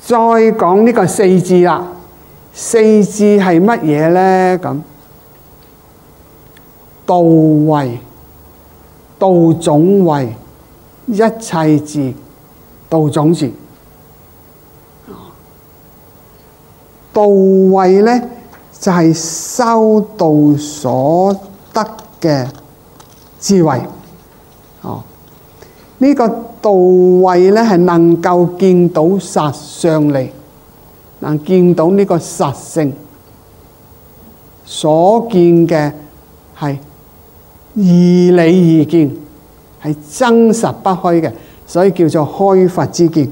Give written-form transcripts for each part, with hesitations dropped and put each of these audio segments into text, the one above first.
再講呢個四字啦，四字係乜嘢呢？咁道位、道種位、一切智、道種智。道位呢，就係修道所得嘅智慧。呢個道位呢，係能夠見到實相理，能見到呢個實性，所見嘅係義理義見，係真實不虛嘅，所以叫做開佛之見。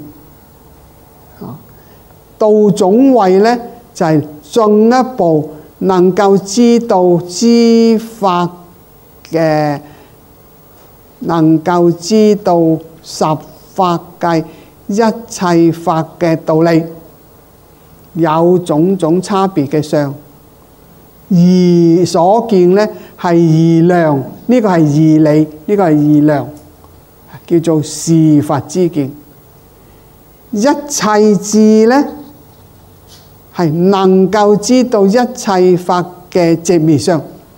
道種位呢，就係進一步能夠知道知法嘅，能夠知道十法界一切法嘅道理，有種種差別嘅相，而所見呢係義量，呢個係義理，呢個係義量，叫做是佛之見。一切智呢，係能夠知道一切法嘅寂滅相，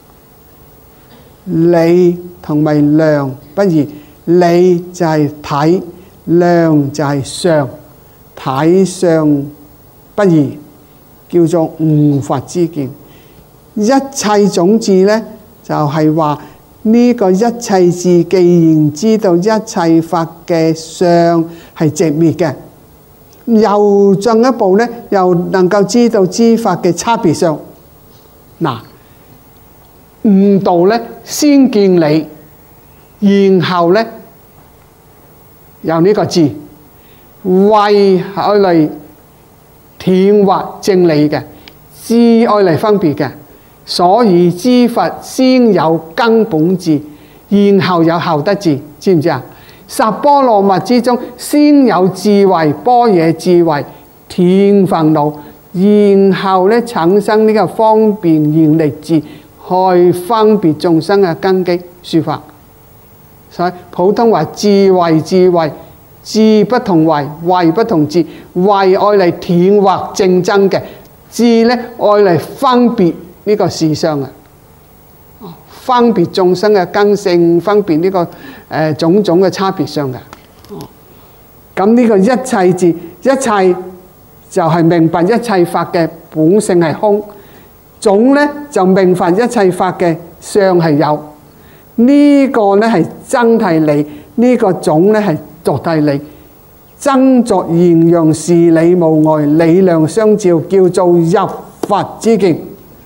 理同埋量不異，理就係體，量就係相，體相不異，叫做悟佛之見。一切種智呢，就係話呢個一切智既然知道一切法嘅相係寂滅嘅，又進一步呢，又能夠知道知法嘅差別相。嗱，悟道呢，先見理，然後呢，有呢個智，慧愛嚟顯化正理嘅，智愛嚟分別嘅。所以知佛先有根本智，然後有後得智，知唔知啊？十波羅蜜之中，先有智慧，般若智慧，斷煩惱，然後咧產生呢個方便現力智，去分別眾生嘅根基說法。所以普通話智慧，智慧，智不同慧，慧不同智，慧愛嚟斷惑正真嘅，智咧愛嚟分別呢個事相啊，分別眾生嘅根性，分別呢個種種嘅差別相嘅。咁呢個一切智，一切就係明白一切法嘅本性係空，種咧就明白一切法嘅相係有。呢個咧係真諦理，呢個種咧係作諦理。真作現象事理無礙，理量相照，叫做入佛之見。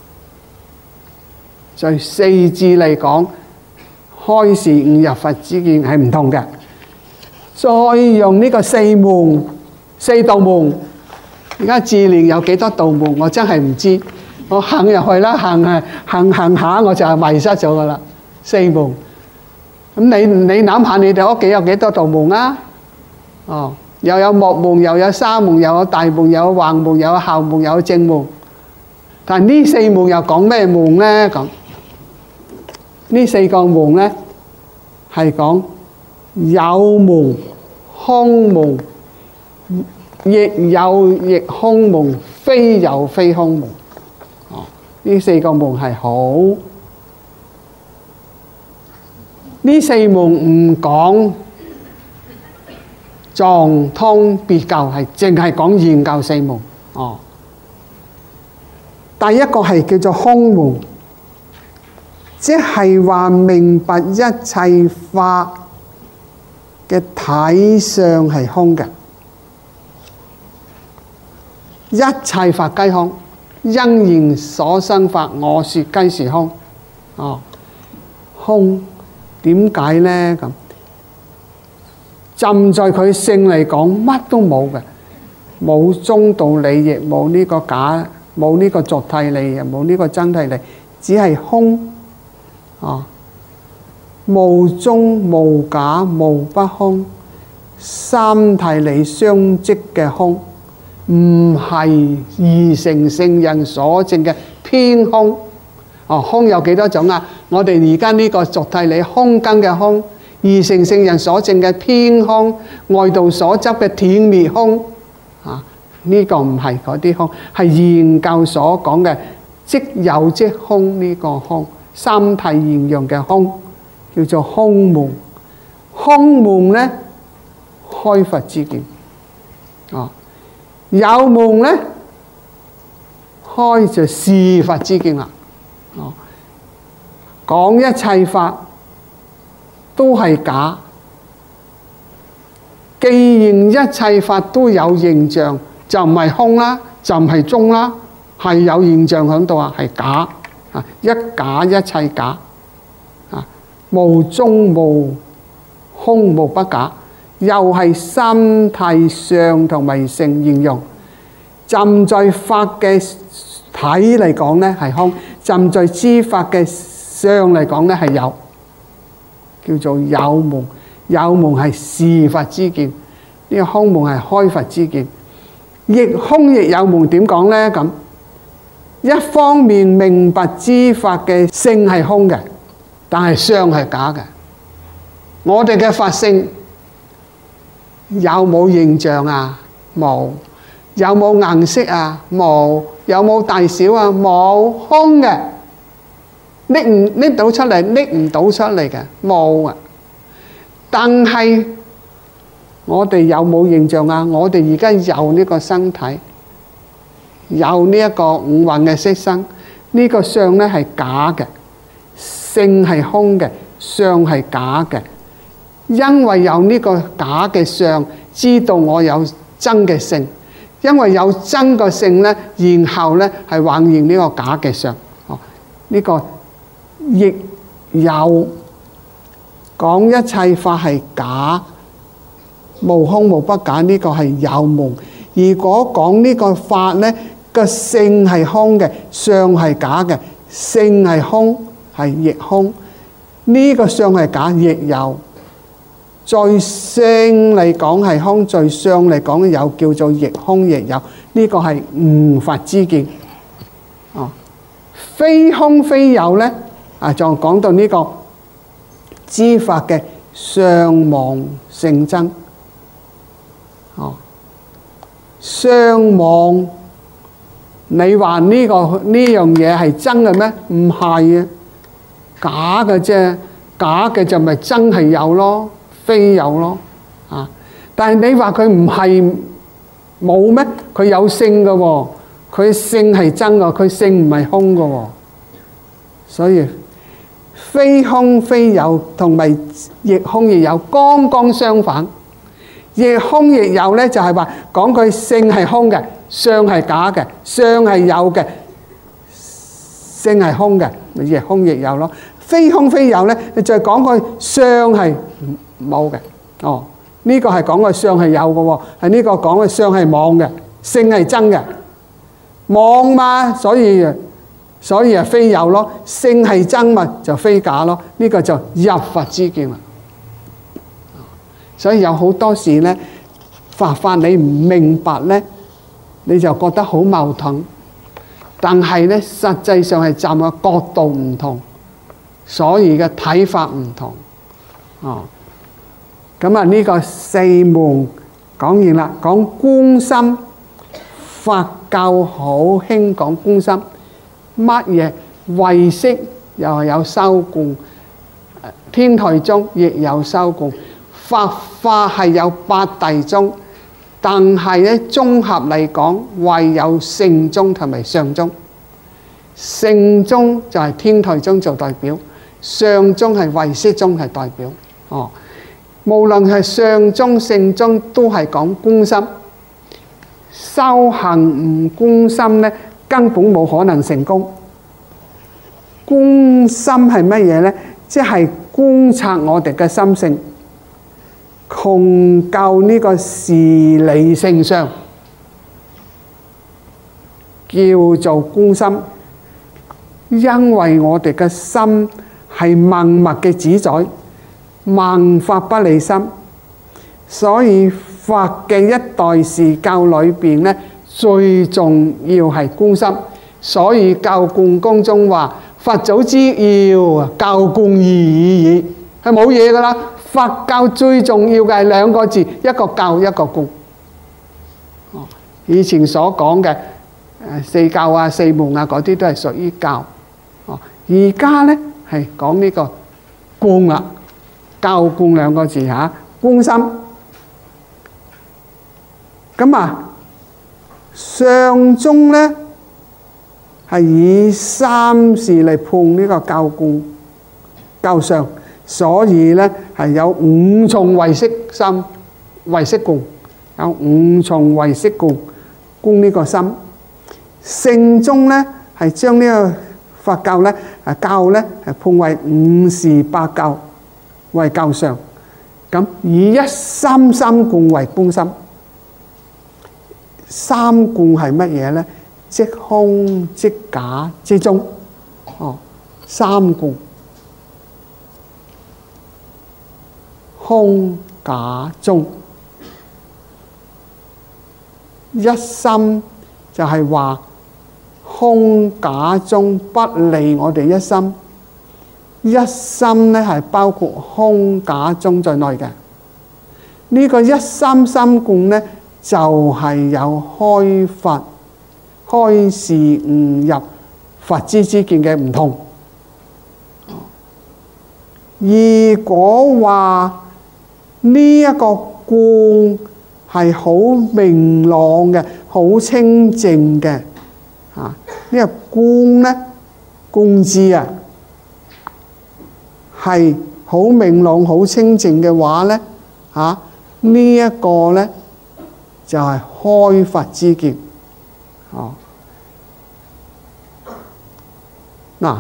在四智嚟講，開示悟入佛之見係唔同嘅。再用呢個四門、四道門，而家自練有幾多道門，我真係唔知。我行入去啦，行下我就迷失咗噶啦。四門，咁你諗下，你哋屋企有幾多道門啊？哦，又有木門，又有沙門，又有大門，又有橫門，又有後門，又有正門。但係呢四門又講咩門咧？咁呢四個門咧係講有門、空門、亦有亦空門、非有非空門。哦，呢四個門係好。呢四門唔講藏通別究，係淨係講研究四門。哦，第一個係叫做空門，即係話明白一切法嘅體相係空嘅，一切法皆空，因緣所生法，我說皆是空。哦，空點解呢？咁站在佢性嚟講，乜都冇嘅，冇中道理，亦冇呢個假，冇呢個作諦理，又冇呢個真諦理，只係空。哦，無中無假無不空，三諦理相即嘅空，唔係二乘聖人所證嘅偏空。哦，空有幾多種啊？我哋而家呢個作諦理空根嘅空，二乘聖人所證嘅偏空，外道所執嘅斷滅空。啊， 呢個唔係嗰啲空，係研究所講嘅即有即空呢個空，三體現象嘅空，叫做空門。空門咧，開佛之見。有門咧，開就示佛之見啦。講一切法都係假，既然一切法都有形象，就唔係空啦，就唔係中啦，係有現象喺度啊，係假啊！一假一切假啊，無中無空無不假，又係三體相同埋性應用。站在法嘅體嚟講咧係空，站在知法嘅相嚟講咧係有，叫做有門。有門係示佛之見，呢個空門係開佛之見。亦空亦有門點講咧？咁一方面明白知法嘅性係空嘅，但係相係假嘅。我哋嘅法性有冇形象啊？冇。有冇顏色啊？冇。有冇大小啊？冇。空嘅，拎到出嚟，拎唔到出嚟嘅，冇啊。但係我哋有冇形象啊？我哋而家有呢個身體，有呢一個五蘊嘅色身，呢個相咧係假嘅，性係空嘅，相係假嘅。因為有呢個假嘅相，知道我有真嘅性。因為有真個性咧，然後咧係幻現呢個假嘅相。呢個亦有講一切法係假，無空無不假，呢個係有門。如果講呢個法咧，個性係空嘅，相係假嘅，性係空係亦空，呢個相係假亦有。在性嚟講係空，在相嚟講有，叫做亦空亦有。呢個係悟法之見。非空非有咧，就講到呢個知法嘅相妄性真。相妄，你話呢樣嘢係真嘅咩？唔係啊，假嘅啫。假嘅就咪真係有咯。非有咯，但係你話佢唔係冇咩？佢有性嘅喎，佢性係真嘅，佢性唔係空嘅喎。所以非空非有同埋亦空亦有，剛剛相反。亦空亦有咧，就係話講佢性係空嘅，相係假嘅，相係有嘅，性係空嘅，亦空亦有咯。非空非有咧，你再講佢相係冇嘅。呢個係講個相係有嘅喎，係呢個講個相係妄嘅，性係真嘅，妄嘛，所以啊非有咯，性係真嘛就非假咯，呢個就入佛之見啦。所以有好多時咧，法你唔明白咧，你就覺得好矛盾，但係咧實際上係站嘅角度唔同，所以嘅睇法唔同。咁啊，呢個四門講完啦，講觀心。佛教好興講觀心，乜嘢唯識又係有修觀，天台宗亦有修觀，佛法係有八大宗，但係咧綜合嚟講，唯有聖宗同埋上宗。聖宗就係天台宗做代表，上宗係唯識宗係代表。無論係上宗聖宗都係講觀心，修行唔觀心咧，根本冇可能成功。觀心係乜嘢咧？即係觀察我哋嘅心性，窮究呢個事理性上，叫做觀心。因為我哋嘅心係萬物嘅主宰，萬法不離心，所以佛嘅一代示教裏邊咧，最重要係觀心。所以教灌公中話：佛祖之要，教灌意矣，係冇嘢噶啦。佛教最重要嘅係兩個字，一個教，一個灌。 以前所講嘅四教啊、四門啊嗰啲都係屬於教。而家咧係講呢個觀啦，教觀兩個字嚇，觀心。咁啊，上中咧係以三事嚟判呢個教觀教上，所以咧係有五重唯識心、唯識觀，有五重唯識觀觀呢個心。聖中咧係將呢個佛教咧教咧係判為五事八教為教上，咁以一心三觀為觀心。三觀係乜嘢咧？即空即假即中。三觀空假中，一心就係話空假中不離我哋一心。一心咧係包括空假中在內嘅。呢個一心三觀咧就係有開佛開示悟入佛之見嘅唔同。如果話呢一個觀係好明朗嘅、好清淨嘅，呢個觀咧觀字啊係好明朗、好清淨嘅話咧，呢一個咧就係開佛之見。嗱，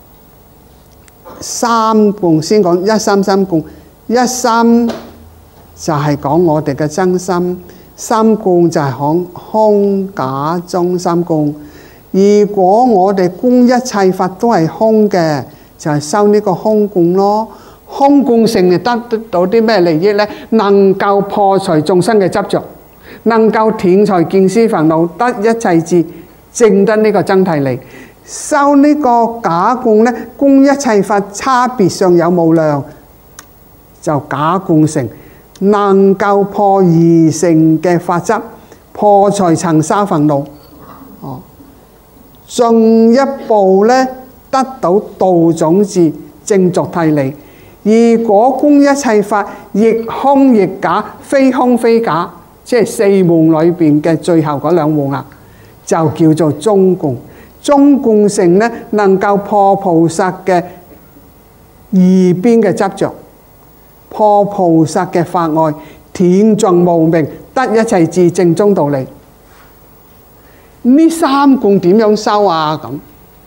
三觀先講一心三觀，一心就係講我哋嘅真心，三觀就係講空假中三觀。如果我哋觀一切法都係空嘅，就係修呢個空觀咯。空觀成就得到啲咩利益呢？能夠破除眾生嘅執着，能夠斷除見思煩惱，得一切智，證得呢個真諦理。修呢個假觀呢，觀一切法差別上有無量，就假觀成，能夠破二乘嘅法則，破除塵沙煩惱。進一步呢，得到道種智，證作諦理。如果觀一切法亦空亦假，非空非假，即係四門裏邊嘅最後嗰兩門啊，就叫做中觀。中觀成呢，能夠破菩薩嘅二邊嘅執着，破菩薩嘅法愛，斷盡無明，得一切智，證中道理。呢三觀點樣修啊？咁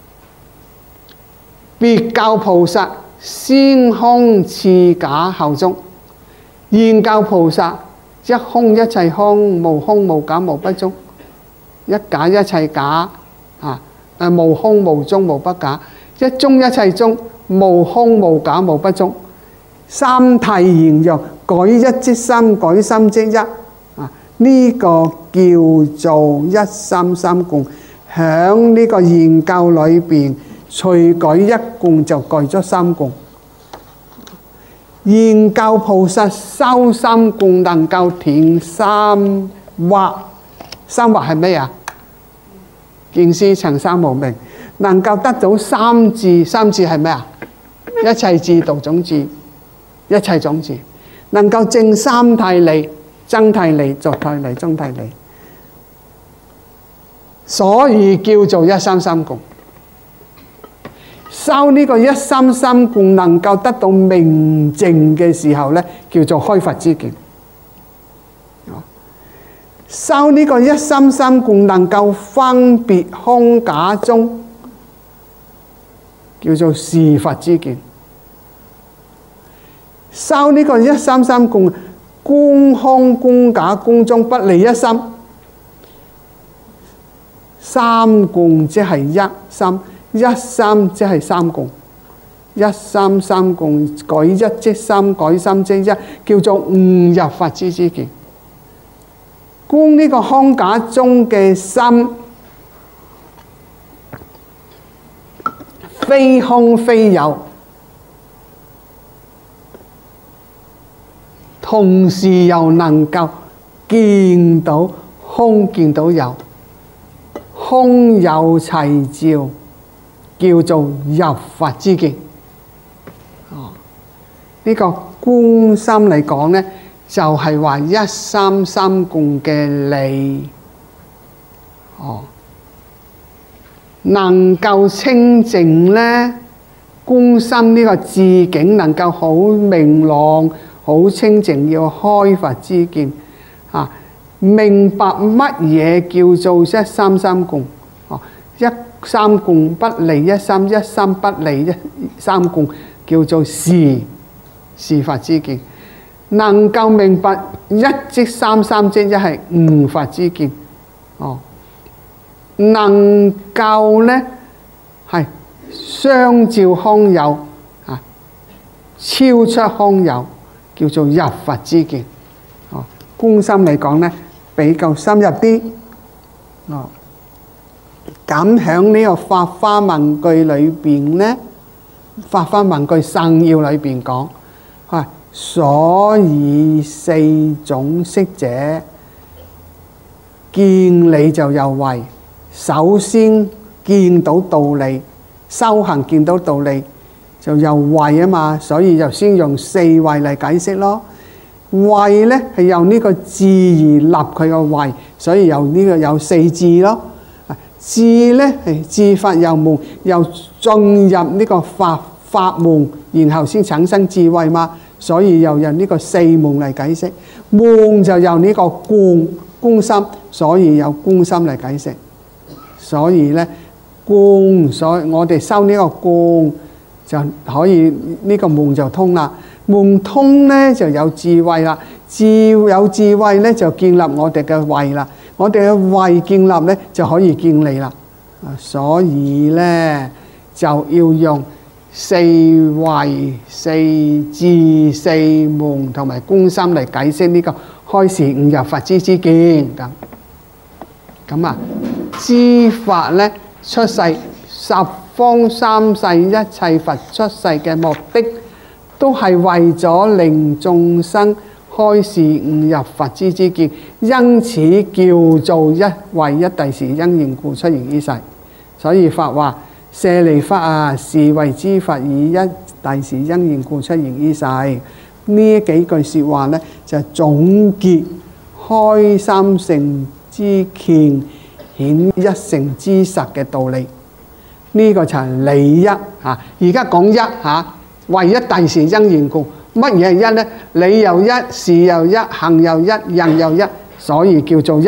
別教菩薩先空次假後中，現教菩薩一空一切空，無空無假無不中，一假一切假無空無中無不假，一中一切中，無空無假無不中。三諦現象，改一即心，改心即一。呢個叫做一心三觀。響呢個現教裏邊，隨改一觀就改咗三觀。現教菩薩修三觀，能夠斷三惑。三惑係咩啊？見思塵沙無明，能夠得到三智。三智係咩啊？一切智、道種智、一切種智，能夠證三諦理、真諦理、作諦理、中諦理，所以叫做一心三觀。修呢個一心三觀能夠得到明淨嘅時候呢，叫做開佛之見。修呢個一心三觀能夠分別空假中，叫做示佛之見。修呢個一心三觀，觀空觀假觀中不離一心，三觀即係一心，一心即係三觀，一心三觀改一即心，改心即一，叫做悟入佛之見。觀呢個空假中嘅心，非空非有，同時又能夠見到空見到有，空有齊照，叫做入佛之見。呢個觀心嚟講呢，就係話一三三共嘅理。能夠清淨呢，觀心呢個智境能夠好明朗、好清淨，要開佛之見。明白乜嘢叫做一三三共？一三共不離一三，一三不離一三共，叫做是佛之見。能夠明白一即三，三即一係悟佛之見。能夠呢係相照空有，超出空有，叫做入佛之見。觀心嚟講呢，比較深入啲。咁喺呢個《法華文句》裏邊呢，《法華文句聖要》裏邊講，所以四種識者，見理就有慧。首先見到道理，修行見到道理就有慧啊嘛，所以就先用四慧嚟解釋咯。慧呢係由呢個智而立佢個慧，所以由呢個有四智咯。智呢係智法有門，又進入呢個法門，然後先產生智慧嘛，所以又用呢個四門嚟解釋。門就由呢個觀心，所以有觀心嚟解釋。所以呢，所以我哋修呢個觀就可以，呢個門就通啦。門通呢就有智慧啦，有智慧呢就建立我哋嘅慧啦。我哋嘅慧建立呢就可以見理啦。所以呢就要用四慧、四智、四門同埋觀心嚟解釋呢個開示悟入佛之見。咁知法呢出世，十方三世一切佛出世嘅目的，都係為咗令眾生開示悟入佛之見，因此叫做一為一諦時因緣故出現於世。所以法話舍利弗啊，是為知法以一諦時因緣故出現於世。呢幾句說話呢，就總結開三乘之見，顯一乘之實嘅道理。呢個就係理一。而家講一為一諦時因緣故。乜嘢係一呢？理又一，事又一，行又一，人又一，所以叫做一。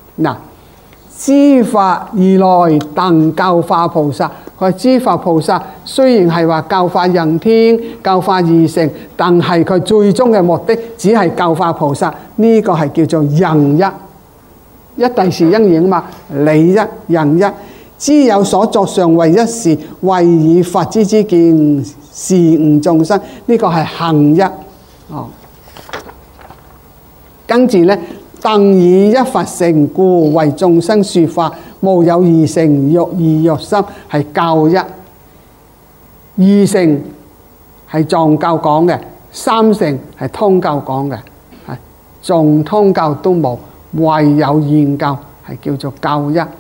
知法而來當教化菩薩。佢知法菩薩雖然係話教化人天、教化二乘，但係佢最終嘅目的只係教化菩薩。呢個係叫做人一。一諦時因緣嘛，理一，人一。知有所作上為一時，為以佛之見示悟眾生。呢個係行一。跟住呢，當以一佛乘故為眾生說法，無有二乘，欲意欲心，係教一。二乘係藏教講嘅，三乘係通教講嘅，仲通教都冇，唯有現教係叫做教一。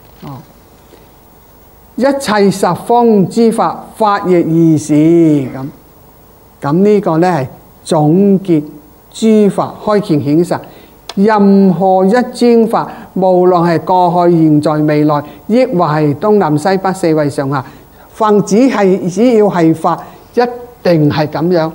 一切十方之法，法亦如是。咁呢個呢係總結諸法開權顯實。任何一尊法，無論係過去、現在、未來，抑或係東南西北四維上下，凡只要係法，一定係咁樣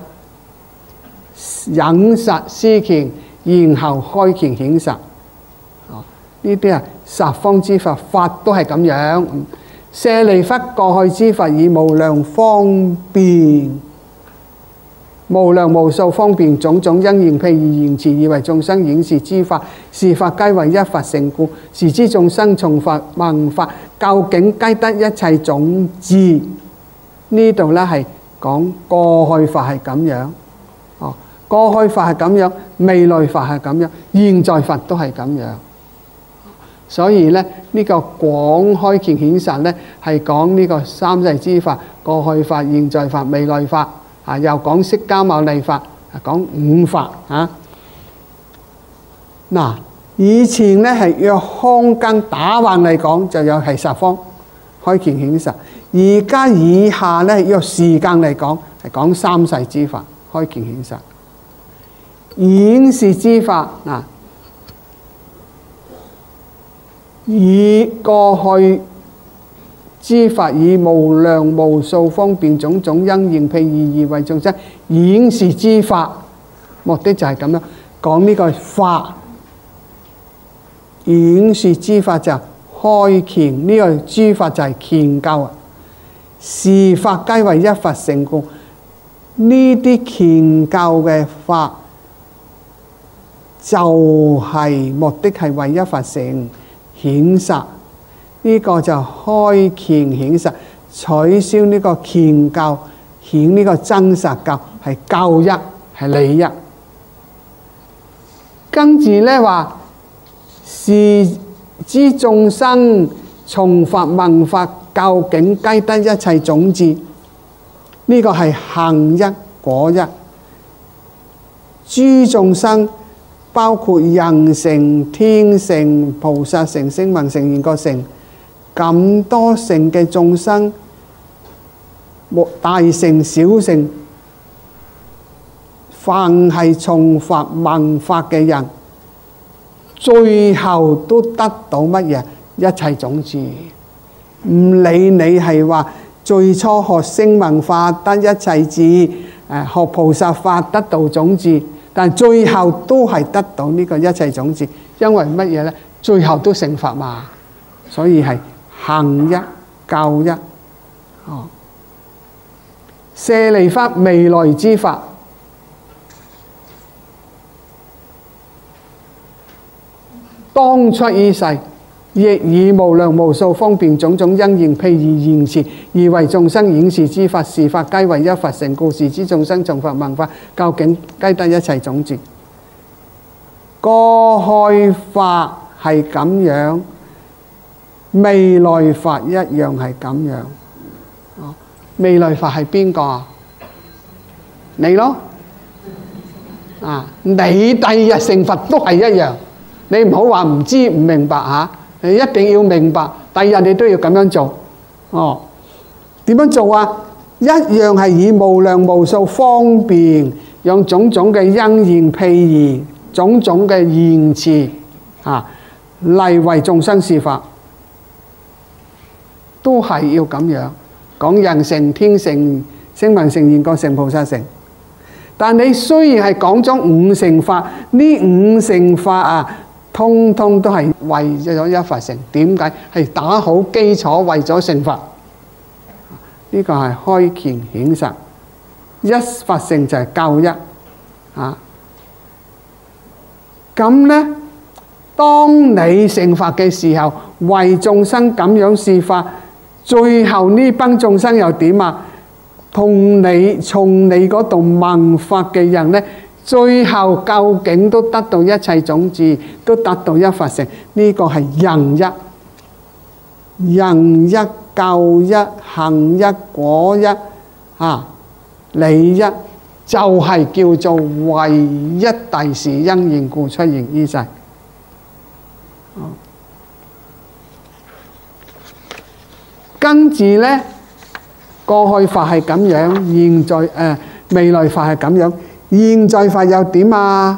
引實施權，然後開權顯實。呢啲啊十方之法，法都係咁樣。舍利弗，過去之法以無量方便，無量無數方便種種因緣譬喻言辭，以為眾生演示諸法，是法皆為一佛乘故。時知眾生從佛聞法，究竟皆得一切種智。呢度呢係講過去法係咁樣，過去法係咁樣，未來法係咁樣，現在法都係咁樣。所以呢，呢個廣開權顯實呢，係講呢個三世之法，過去法、現在法、未來法。又講釋迦牟尼法，講五法。 以前咧係若空間打橫嚟講，就有係十方開權顯實。而家以下咧若時間嚟講，係講三世之法開權顯實。演示之法嗱，以過去之法，以無量無數方便種種因緣譬喻而為眾生演示之法，目的就係咁樣講呢個法。演示之法就開權，呢個諸法就係權教啊。是法皆為一法成故，呢啲權教嘅法就係目的係為一法成顯實。呢個就開權顯實，取消呢個權教，顯呢個真實教，係教一，係理一。跟住咧話，是知眾生從法聞法究竟皆得一切種智。呢個係行一果一。諸眾生包括人乘、天乘、菩薩乘、聲聞乘、緣覺乘。咁多乘嘅眾生，大乘小乘，凡係從法聞法嘅人，最後都得到乜嘢？一切種智。唔理你係話最初學聲聞法得一切智，學菩薩法得到種智，但最後都係得到呢個一切種智，因為乜嘢呢？最後都成佛嘛，所以係行一教一。舍利弗未來之法，當出於世，亦以無量無數方便種種因緣譬喻言辭，而為眾生演示之法。是法皆為一法成故，是知眾生從法聞法究竟皆得一切種智。過去法係咁樣，未來法一樣係咁樣。未來法係邊個啊？你咯。你第二日成佛都係一樣。你唔好話唔知唔明白嚇，你一定要明白。第二日你都要咁樣做。點樣做啊？一樣係以無量無數方便，用種種嘅因緣譬喻，種種嘅言辭嚟為眾生示法。都係要咁樣講人乘、天乘、聲聞乘、緣覺乘、菩薩乘。但你雖然係講咗五乘法，呢五乘法通通都係為咗一法成。點解？係打好基礎，為咗成佛。呢個係開權顯實，一法成就係教一。咁呢，當你成佛嘅時候，為眾生咁樣示法。最後呢班眾生又點啊？從你嗰度聞法嘅人呢，最後究竟都得到一切種智，都得到一法成。呢個係人一、人一、教一、行一、果一、理一，就係叫做唯一大事因緣故出現於世。跟住呢，過去法係咁樣，現在未來法係咁樣，現在法又點啊？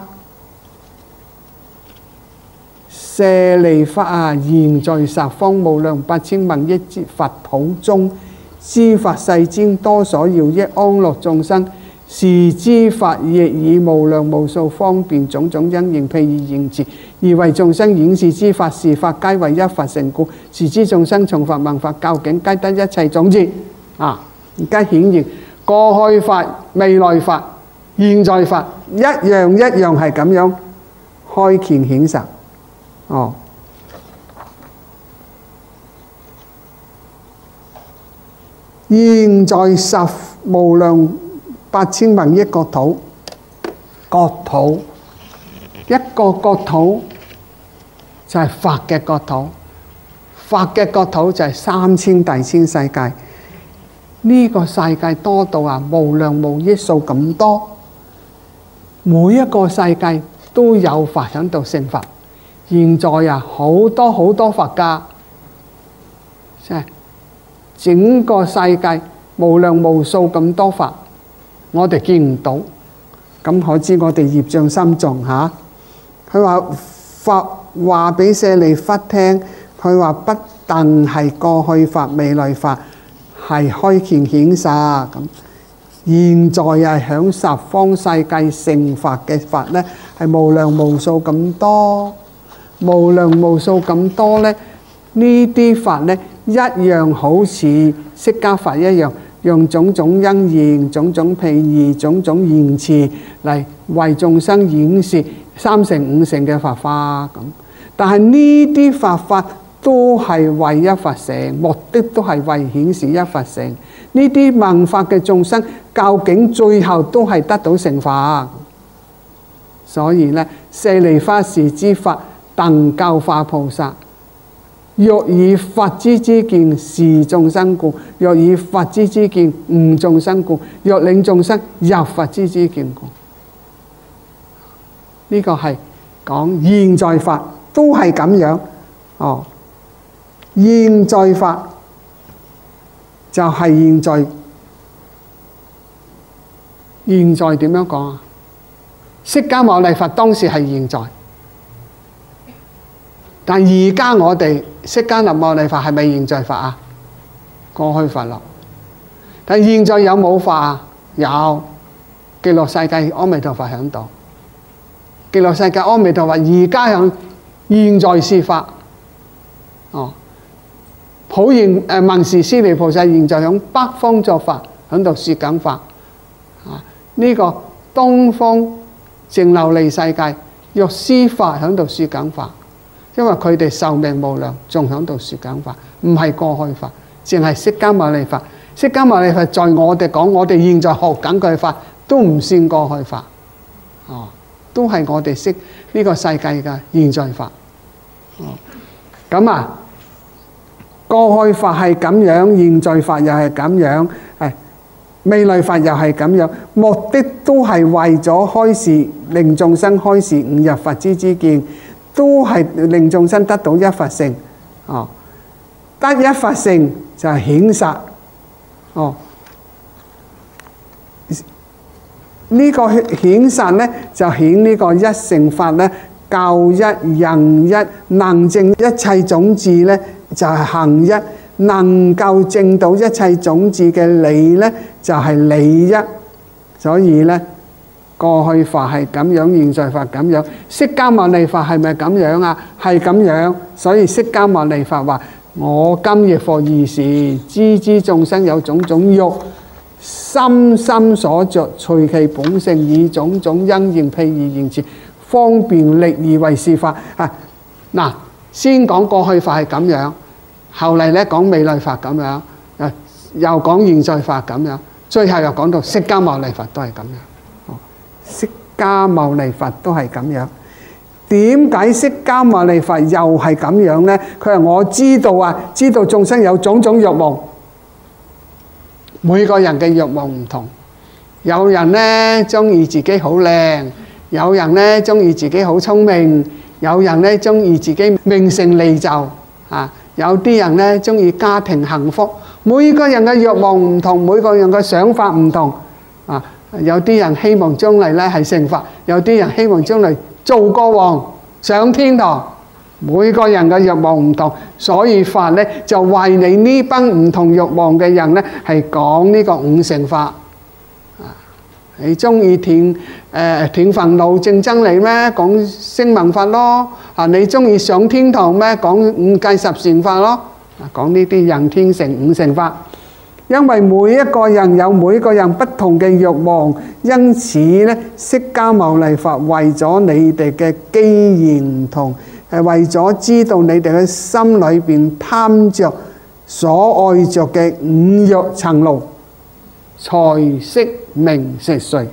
舍利弗現在十方無量百千萬億之佛土中，諸法世間多所要益安樂眾生，是之法亦以無量無數方便種種因緣譬喻言辭，而為眾生演示之法。是法皆為一法成故，是知眾生從法聞法究竟皆得一切種智。而家顯現過去法、未來法、現在法一樣係咁樣開權顯實。現在十無量百千萬億國土，一個國土就係法嘅國土，法嘅國土就係3000大千世界。呢個世界多到無量無億數咁多，每一個世界都有法喺度成佛， 現在啊，好多好多佛家，即係整個世界無量無數咁多法，我哋見唔到，咁可知我哋業障深重嚇。佢話佛話俾舍利弗聽，佢話不但係過去法、未來法係開顯顯實咁。現在係響十方世界成法嘅法呢，係無量無數咁多，無量無數咁多呢。呢啲法呢，一樣好似釋迦法一樣，用種種因緣、種種譬喻、種種言辭嚟為眾生演示三乘五乘嘅法花咁。但係呢啲法法都係為一佛乘，目的都係為顯示一佛乘。呢啲聞法嘅眾生，究竟最後都係得到成法。所以呢，舍利弗是之法，能教化菩薩。若以佛之見示眾生故，若以佛之見悟眾生故，若令眾生入佛之見故。呢個係講現在法都係咁樣。哦，現在法就係現在。現在點樣講啊？釋迦牟尼佛當時係現在，但而家我哋釋迦牟尼佛係咪現在法啊？過去法咯。但現在有冇法啊？有，極樂世界阿彌陀佛喺度。極樂世界阿彌陀佛而家響現在是法。哦，普賢文殊師利菩薩現在響北方作法，喺度説緊法。呢個東方淨琉璃世界藥師法喺度説緊法，因為佢哋壽命無量，仲喺度説緊法，唔係過去法，淨係釋迦牟尼佛。釋迦牟尼佛在我哋講，我哋現在學緊佢法，都唔算過去法，哦，都係我哋識呢個世界嘅現在法。哦，咁啊，過去法係咁樣，現在法又係咁樣，未來法又係咁樣，目的都係為咗開示，令眾生開示悟入佛之見，都係令眾生得到一佛乘。哦，得一佛乘就係顯實。哦，呢個顯實呢，就顯呢個一乘法呢，教一人一，能證一切種子呢，就係行一。能夠證到一切種子嘅理呢，就係理一。所以呢，過去法係咁樣，現在法咁樣。釋迦牟尼法係咪咁樣啊？係咁樣。所以釋迦牟尼法話：我今亦復爾時，知之眾生有種種欲，心心所着，隨其本性，以種種因緣譬喻言辭，方便力而為是法。嗱，先講過去法係咁樣。後嚟咧講未來法咁樣，又講現在法咁樣，最後又講到釋迦牟尼佛都係咁樣。釋迦牟尼佛都係咁樣。點解釋迦牟尼佛又係咁樣呢？佢話我知道啊，知道眾生有種種欲望，每個人嘅欲望唔同。有人呢中意自己好靚，有人呢中意自己好聰明，有人呢中意自己名成利就啊。有啲人呢中意家庭幸福，每個人嘅欲望唔同，每個人嘅想法唔同啊。有啲人希望將來呢係成佛，有啲人希望將來做國王上天堂。每個人嘅欲望唔同，所以法呢就為你呢班唔同欲望嘅人呢係講呢個五乘法。你中意斷煩惱證真理咩？講聲聞法咯。你中意上天堂咩？講五戒十善法咯。講呢啲人天乘五乘法。因為每一個人有每個人不同嘅欲望，因此呢，釋迦牟尼佛為咗你哋嘅機緣唔同，係為咗知道你哋嘅心裏邊貪着所愛着嘅五欲塵勞。財色名食睡，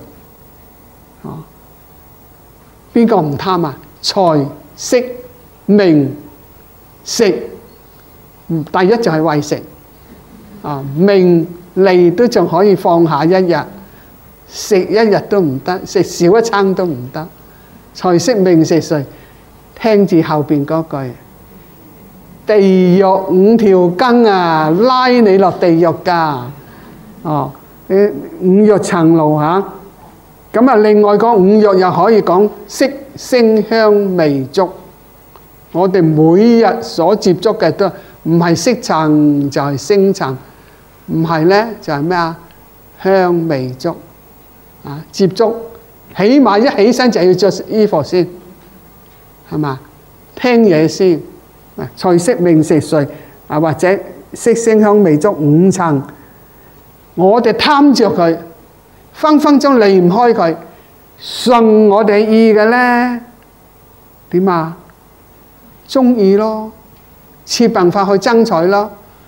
邊個唔貪啊？財色名食，第一就係為食名利都仲可以放下一日，食一日都唔得，食少一餐都唔得。財色名食睡， 聽住後邊嗰句，地獄5條羹啊，拉你落地獄㗎。哦，你5欲層路嚇。咁啊，另外嗰5欲又可以講色聲香味觸。我哋每日所接觸嘅都唔係色層就係聲層，唔係咧就係咩啊？香味觸啊！接觸，起碼一起身就要着衣服先，係嘛？聽嘢先，菜色名食睡啊，或者色聲香味觸5層，我哋貪着佢，分分鐘離唔開佢，順我哋意嘅咧點啊？中意咯，設辦法去爭取咯。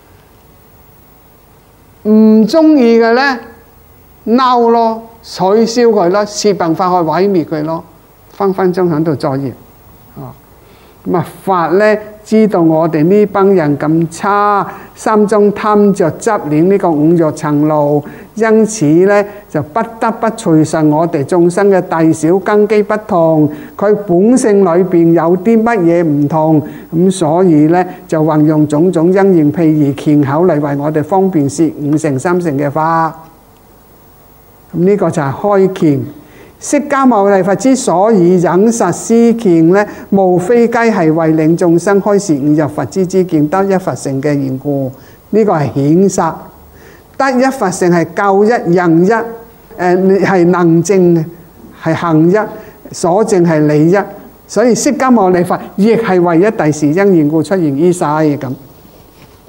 唔中意嘅咧，嬲咯，取消佢咯，設辦法去毀滅佢咯，分分鐘喺度作業。咁啊，法咧知道我哋呢班人咁差，心中貪着執念呢個5欲層路，因此咧就不得不隨順我哋眾生嘅大小根基不同，佢本性裏邊有啲乜嘢唔同，咁所以咧就運用種種因緣譬如權巧嚟為我哋方便說5乘3乘嘅法。咁呢個就係開權。釋迦牟尼佛之所以忍實施權咧，無非皆係為令眾生開示5入佛之知見，得一佛乘嘅緣故。呢個係顯實，得一佛乘係救一人一，係能證係行一，所證係理一。所以釋迦牟尼佛亦係為一第時因緣故出現於世咁。